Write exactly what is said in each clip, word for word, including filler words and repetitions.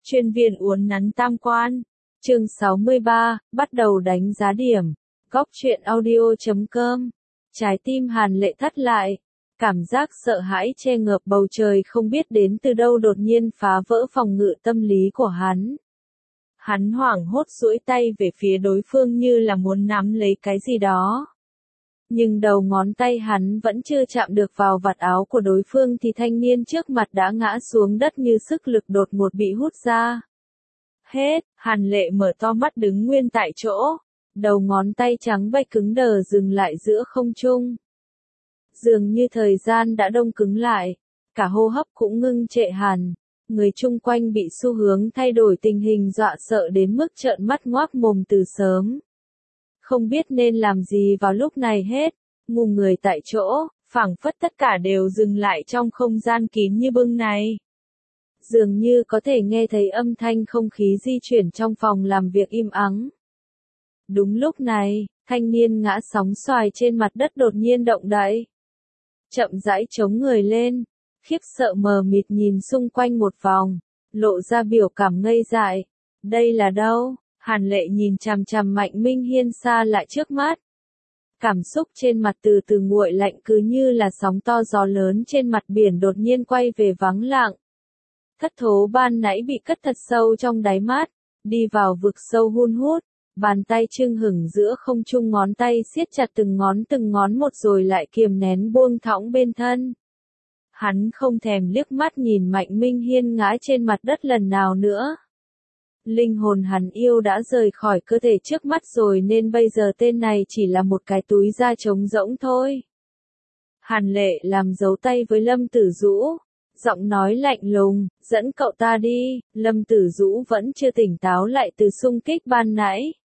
Chuyên viên uốn nắn tam quan. Chương sáu mươi ba, bắt đầu đánh giá điểm. Góc truyện audio chấm com. Trái tim Hàn Lệ thắt lại. Cảm giác sợ hãi che ngợp bầu trời không biết đến từ đâu đột nhiên phá vỡ phòng ngự tâm lý của hắn. Hắn hoảng hốt duỗi tay về phía đối phương như là muốn nắm lấy cái gì đó. Nhưng đầu ngón tay hắn vẫn chưa chạm được vào vạt áo của đối phương thì thanh niên trước mặt đã ngã xuống đất như sức lực đột ngột bị hút ra. Hết, Hàn Lệ mở to mắt đứng nguyên tại chỗ. Đầu ngón tay trắng bệch cứng đờ dừng lại giữa không trung. Dường như thời gian đã đông cứng lại. Cả hô hấp cũng ngưng trệ hẳn. Người chung quanh bị xu hướng thay đổi tình hình dọa sợ đến mức trợn mắt ngoác mồm từ sớm. Không biết nên làm gì vào lúc này hết, ngu người tại chỗ, phảng phất tất cả đều dừng lại trong không gian kín như bưng này. Dường như có thể nghe thấy âm thanh không khí di chuyển trong phòng làm việc im ắng. Đúng lúc này, thanh niên ngã sóng xoài trên mặt đất đột nhiên động đậy. Chậm rãi chống người lên, khiếp sợ mờ mịt nhìn xung quanh một vòng, lộ ra biểu cảm ngây dại. Đây là đâu? Hàn Lệ nhìn chằm chằm Mạnh Minh Hiên xa lại trước mắt. Cảm xúc trên mặt từ từ nguội lạnh cứ như là sóng to gió lớn trên mặt biển đột nhiên quay về vắng lặng. Thất thố ban nãy bị cất thật sâu trong đáy mắt, đi vào vực sâu hun hút, bàn tay chưng hửng giữa không trung ngón tay siết chặt từng ngón từng ngón một rồi lại kiềm nén buông thõng bên thân. Hắn không thèm liếc mắt nhìn Mạnh Minh Hiên ngã trên mặt đất lần nào nữa. Linh hồn hắn yêu đã rời khỏi cơ thể trước mắt rồi nên bây giờ tên này chỉ là một cái túi da trống rỗng thôi. Hàn Lệ làm dấu tay với Lâm Tử Dũ, giọng nói lạnh lùng, dẫn cậu ta đi. Lâm Tử Dũ vẫn chưa tỉnh táo lại từ xung kích ban nãy.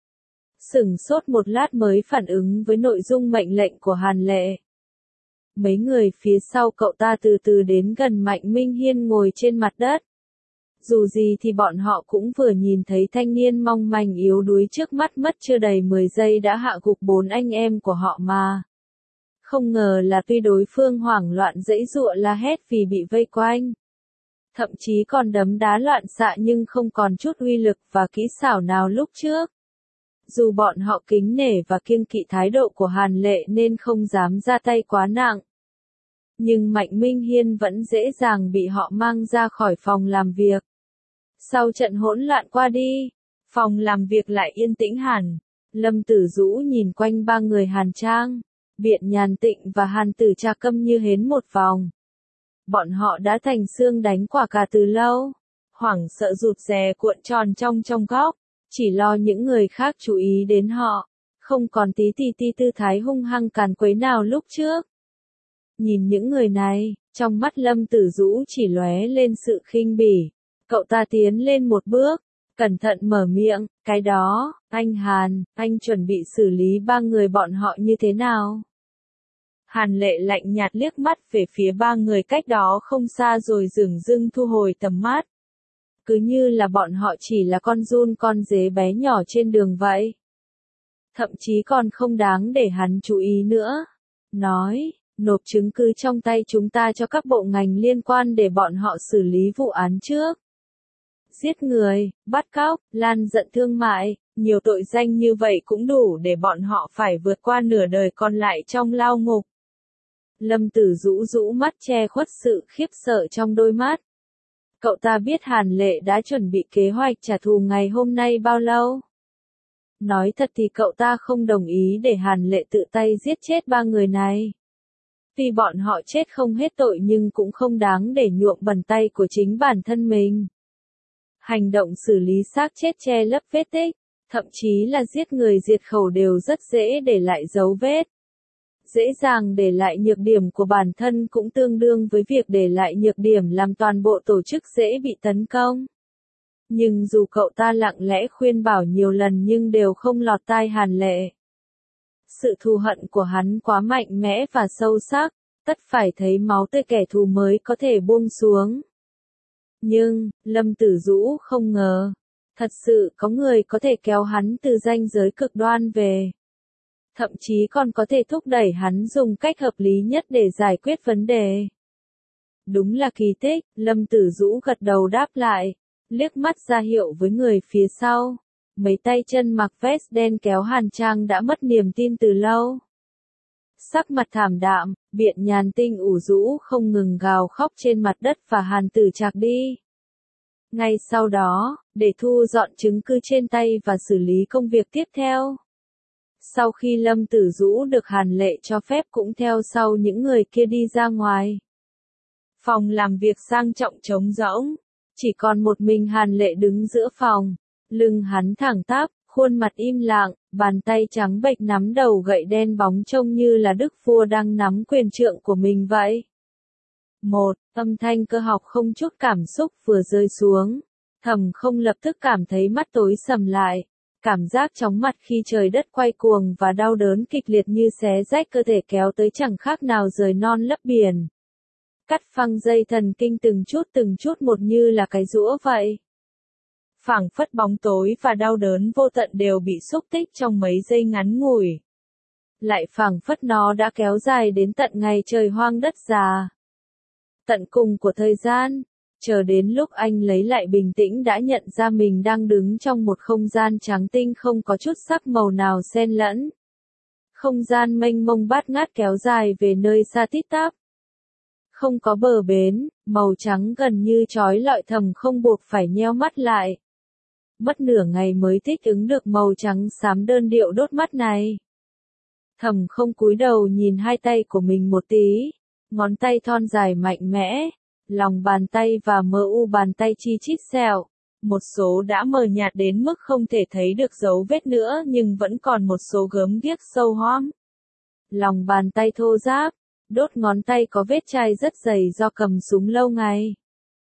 Sửng sốt một lát mới phản ứng với nội dung mệnh lệnh của Hàn Lệ. Mấy người phía sau cậu ta từ từ đến gần Mạnh Minh Hiên ngồi trên mặt đất. Dù gì thì bọn họ cũng vừa nhìn thấy thanh niên mong manh yếu đuối trước mắt mất chưa đầy mười giây đã hạ gục bốn anh em của họ mà. Không ngờ là tuy đối phương hoảng loạn giãy giụa la hét vì bị vây quanh. Thậm chí còn đấm đá loạn xạ nhưng không còn chút uy lực và kỹ xảo nào lúc trước. Dù bọn họ kính nể và kiêng kỵ thái độ của Hàn Lệ nên không dám ra tay quá nặng. Nhưng Mạnh Minh Hiên vẫn dễ dàng bị họ mang ra khỏi phòng làm việc. Sau trận hỗn loạn qua đi, phòng làm việc lại yên tĩnh hẳn. Lâm Tử Dũ nhìn quanh ba người Hàn Trang, Biện Nhàn Tịnh và Hàn Tử Trà câm như hến một vòng. Bọn họ đã thành xương đánh quả cà từ lâu, hoảng sợ rụt rè cuộn tròn trong trong góc, chỉ lo những người khác chú ý đến họ, không còn tí tì ti tư thái hung hăng càn quấy nào lúc trước. Nhìn những người này, trong mắt Lâm Tử Dũ chỉ lóe lên sự khinh bỉ. Cậu ta tiến lên một bước, cẩn thận mở miệng, cái đó, anh Hàn, anh chuẩn bị xử lý ba người bọn họ như thế nào? Hàn Lệ lạnh nhạt liếc mắt về phía ba người cách đó không xa rồi dửng dưng thu hồi tầm mắt. Cứ như là bọn họ chỉ là con giun con dế bé nhỏ trên đường vậy. Thậm chí còn không đáng để hắn chú ý nữa. Nói, nộp chứng cứ trong tay chúng ta cho các bộ ngành liên quan để bọn họ xử lý vụ án trước. Giết người, bắt cóc, lan dận thương mại, nhiều tội danh như vậy cũng đủ để bọn họ phải vượt qua nửa đời còn lại trong lao ngục. Lâm Tử Dũ rũ mắt che khuất sự khiếp sợ trong đôi mắt. Cậu ta biết Hàn Lệ đã chuẩn bị kế hoạch trả thù ngày hôm nay bao lâu. Nói thật thì cậu ta không đồng ý để Hàn Lệ tự tay giết chết ba người này. Vì bọn họ chết không hết tội nhưng cũng không đáng để nhuộm bẩn tay của chính bản thân mình. Hành động xử lý xác chết che lấp vết tích, thậm chí là giết người diệt khẩu đều rất dễ để lại dấu vết. Dễ dàng để lại nhược điểm của bản thân cũng tương đương với việc để lại nhược điểm làm toàn bộ tổ chức dễ bị tấn công. Nhưng dù cậu ta lặng lẽ khuyên bảo nhiều lần nhưng đều không lọt tai Hàn Lệ. Sự thù hận của hắn quá mạnh mẽ và sâu sắc, tất phải thấy máu tươi kẻ thù mới có thể buông xuống. Nhưng, Lâm Tử Dũ không ngờ, thật sự có người có thể kéo hắn từ ranh giới cực đoan về. Thậm chí còn có thể thúc đẩy hắn dùng cách hợp lý nhất để giải quyết vấn đề. Đúng là kỳ tích, Lâm Tử Dũ gật đầu đáp lại. liếc mắt ra hiệu với người phía sau. Mấy tay chân mặc vest đen kéo Hàn Trang đã mất niềm tin từ lâu. Sắc mặt thảm đạm, Biện Nhàn Tinh ủ rũ không ngừng gào khóc trên mặt đất và Hàn Tử Trạc đi. Ngay sau đó, để thu dọn chứng cứ trên tay và xử lý công việc tiếp theo. Sau khi Lâm Tử Dũ được Hàn Lệ cho phép cũng theo sau những người kia đi ra ngoài. Phòng làm việc sang trọng trống rỗng, chỉ còn một mình Hàn Lệ đứng giữa phòng, lưng hắn thẳng tắp, khuôn mặt im lặng, bàn tay trắng bệch nắm đầu gậy đen bóng trông như là đức vua đang nắm quyền trượng của mình vậy. Một, âm thanh cơ học không chút cảm xúc vừa rơi xuống, Thẩm Không lập tức cảm thấy mắt tối sầm lại, cảm giác chóng mặt khi trời đất quay cuồng và đau đớn kịch liệt như xé rách cơ thể kéo tới chẳng khác nào rời non lấp biển. Cắt phăng dây thần kinh từng chút từng chút một như là cái giũa vậy. Phảng phất bóng tối và đau đớn vô tận đều bị xúc tích trong mấy giây ngắn ngủi. Lại phảng phất nó đã kéo dài đến tận ngày trời hoang đất già. Tận cùng của thời gian, chờ đến lúc anh lấy lại bình tĩnh đã nhận ra mình đang đứng trong một không gian trắng tinh không có chút sắc màu nào xen lẫn. Không gian mênh mông bát ngát kéo dài về nơi xa tít tắp. Không có bờ bến, màu trắng gần như trói lọi Thẩm Không buộc phải nheo mắt lại. Mất nửa ngày mới thích ứng được màu trắng xám đơn điệu đốt mắt này. Thẩm Không cúi đầu nhìn hai tay của mình một tí, ngón tay thon dài mạnh mẽ, lòng bàn tay và mờ u bàn tay chi chít sẹo, một số đã mờ nhạt đến mức không thể thấy được dấu vết nữa nhưng vẫn còn một số gớm ghiếc sâu hoắm. Lòng bàn tay thô ráp, đốt ngón tay có vết chai rất dày do cầm súng lâu ngày.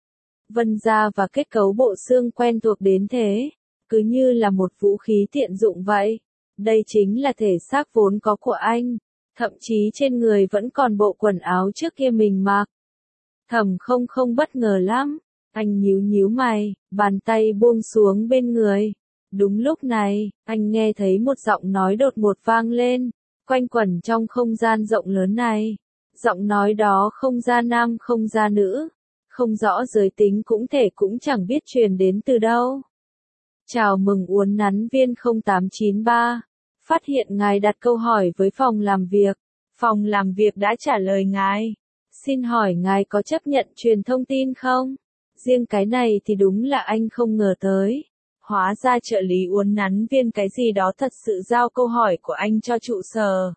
Vân da và kết cấu bộ xương quen thuộc đến thế, cứ như là một vũ khí tiện dụng vậy. Đây chính là thể xác vốn có của anh, thậm chí trên người vẫn còn bộ quần áo trước kia mình mặc. Thẩm Không không bất ngờ lắm, anh nhíu nhíu mày, bàn tay buông xuống bên người. Đúng lúc này, anh nghe thấy một giọng nói đột ngột vang lên, quanh quẩn trong không gian rộng lớn này. Giọng nói đó không ra nam không ra nữ, không rõ giới tính cũng thể cũng chẳng biết truyền đến từ đâu. Chào mừng uốn nắn viên không tám chín ba. Phát hiện ngài đặt câu hỏi với phòng làm việc. Phòng làm việc đã trả lời ngài. Xin hỏi ngài có chấp nhận truyền thông tin không? Riêng cái này thì đúng là anh không ngờ tới. Hóa ra trợ lý uốn nắn viên cái gì đó thật sự giao câu hỏi của anh cho trụ sở.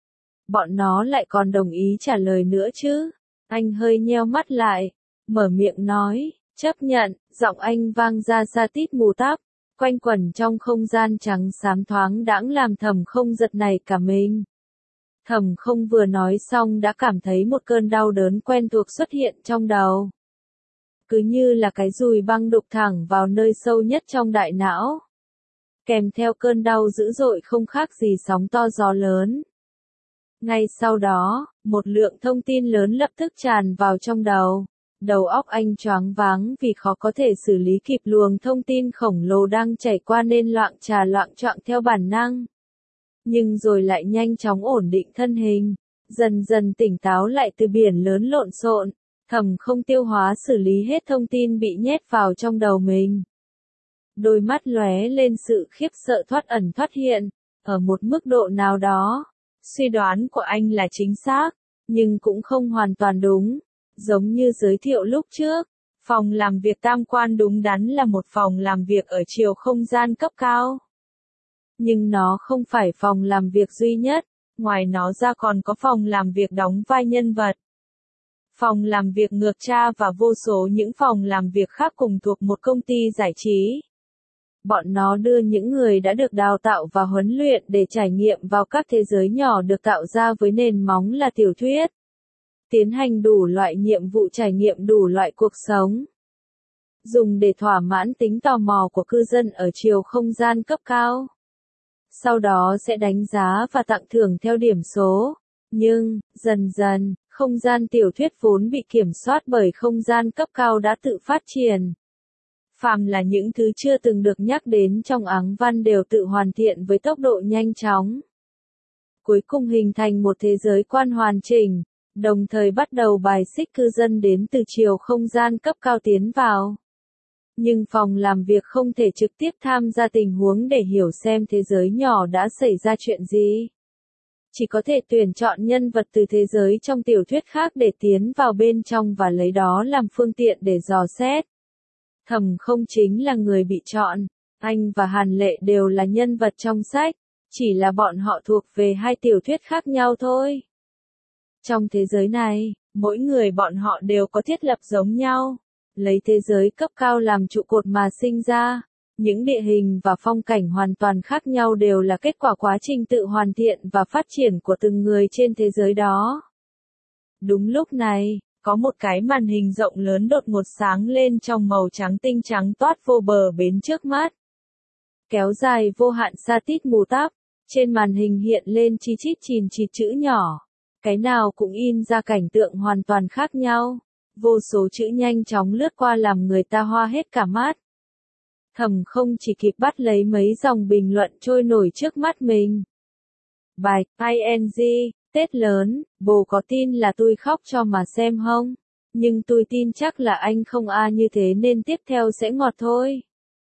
Bọn nó lại còn đồng ý trả lời nữa chứ. Anh hơi nheo mắt lại, mở miệng nói, chấp nhận, giọng anh vang ra xa tít mù tắp, quanh quẩn trong không gian trắng xám thoáng đãng làm Thẩm Không giật nảy cả mình. Thẩm Không vừa nói xong đã cảm thấy một cơn đau đớn quen thuộc xuất hiện trong đầu. Cứ như là cái dùi băng đục thẳng vào nơi sâu nhất trong đại não. Kèm theo cơn đau dữ dội không khác gì sóng to gió lớn. Ngay sau đó, một lượng thông tin lớn lập tức tràn vào trong đầu. Đầu óc anh choáng váng vì khó có thể xử lý kịp luồng thông tin khổng lồ đang chảy qua nên loạng trà loạng choạng theo bản năng. Nhưng rồi lại nhanh chóng ổn định thân hình, dần dần tỉnh táo lại từ biển lớn lộn xộn, Thẩm Không tiêu hóa xử lý hết thông tin bị nhét vào trong đầu mình. Đôi mắt lóe lên sự khiếp sợ thoát ẩn thoát hiện, ở một mức độ nào đó. Suy đoán của anh là chính xác, nhưng cũng không hoàn toàn đúng. Giống như giới thiệu lúc trước, phòng làm việc Tam Quan đúng đắn là một phòng làm việc ở chiều không gian cấp cao. Nhưng nó không phải phòng làm việc duy nhất, ngoài nó ra còn có phòng làm việc đóng vai nhân vật. Phòng làm việc ngược tra và vô số những phòng làm việc khác cùng thuộc một công ty giải trí. Bọn nó đưa những người đã được đào tạo và huấn luyện để trải nghiệm vào các thế giới nhỏ được tạo ra với nền móng là tiểu thuyết. Tiến hành đủ loại nhiệm vụ trải nghiệm đủ loại cuộc sống. Dùng để thỏa mãn tính tò mò của cư dân ở chiều không gian cấp cao. Sau đó sẽ đánh giá và tặng thưởng theo điểm số. Nhưng, dần dần, không gian tiểu thuyết vốn bị kiểm soát bởi không gian cấp cao đã tự phát triển. Phàm là những thứ chưa từng được nhắc đến trong áng văn đều tự hoàn thiện với tốc độ nhanh chóng. Cuối cùng hình thành một thế giới quan hoàn chỉnh, đồng thời bắt đầu bài xích cư dân đến từ chiều không gian cấp cao tiến vào. Nhưng phòng làm việc không thể trực tiếp tham gia tình huống để hiểu xem thế giới nhỏ đã xảy ra chuyện gì. Chỉ có thể tuyển chọn nhân vật từ thế giới trong tiểu thuyết khác để tiến vào bên trong và lấy đó làm phương tiện để dò xét. Thẩm Không chính là người bị chọn, anh và Hàn Lệ đều là nhân vật trong sách, chỉ là bọn họ thuộc về hai tiểu thuyết khác nhau thôi. Trong thế giới này, mỗi người bọn họ đều có thiết lập giống nhau, lấy thế giới cấp cao làm trụ cột mà sinh ra. Những địa hình và phong cảnh hoàn toàn khác nhau đều là kết quả quá trình tự hoàn thiện và phát triển của từng người trên thế giới đó. Đúng lúc này, có một cái màn hình rộng lớn đột ngột sáng lên trong màu trắng tinh trắng toát vô bờ bến trước mắt. Kéo dài vô hạn xa tít mù tắp, trên màn hình hiện lên chi chít chìn chịt chữ nhỏ. Cái nào cũng in ra cảnh tượng hoàn toàn khác nhau. Vô số chữ nhanh chóng lướt qua làm người ta hoa hết cả mắt. Thẩm Không chỉ kịp bắt lấy mấy dòng bình luận trôi nổi trước mắt mình. Bài, i en giê, Tết lớn, bồ có tin là tôi khóc cho mà xem không? Nhưng tôi tin chắc là anh không a như thế nên tiếp theo sẽ ngọt thôi.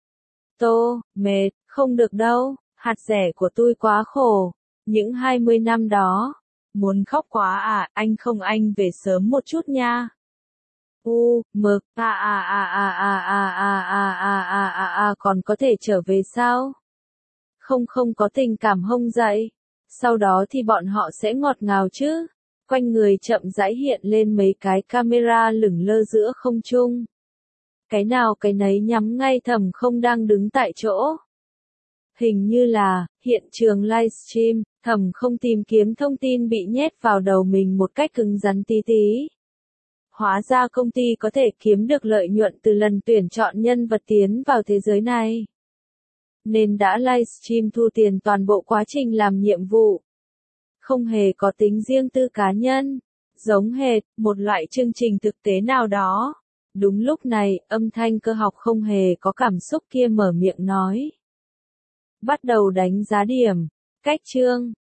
Tô, mệt, không được đâu, hạt rẻ của tôi quá khổ. Những hai mươi năm đó, muốn khóc quá à, anh không anh về sớm một chút nha. U, mực, a a a a a a a a a a a a còn có thể trở về sao? Không không có tình cảm hông dậy. Sau đó thì bọn họ sẽ ngọt ngào chứ. Quanh người chậm rãi hiện lên mấy cái camera lửng lơ giữa không trung. Cái nào cái nấy nhắm ngay Thẩm Không đang đứng tại chỗ. Hình như là, hiện trường livestream, Thẩm Không tìm kiếm thông tin bị nhét vào đầu mình một cách cứng rắn tí tí. Hóa ra công ty có thể kiếm được lợi nhuận từ lần tuyển chọn nhân vật tiến vào thế giới này. Nên đã livestream thu tiền toàn bộ quá trình làm nhiệm vụ. Không hề có tính riêng tư cá nhân. Giống hệt, một loại chương trình thực tế nào đó. Đúng lúc này, âm thanh cơ học không hề có cảm xúc kia mở miệng nói. Bắt đầu đánh giá điểm. Cách chương.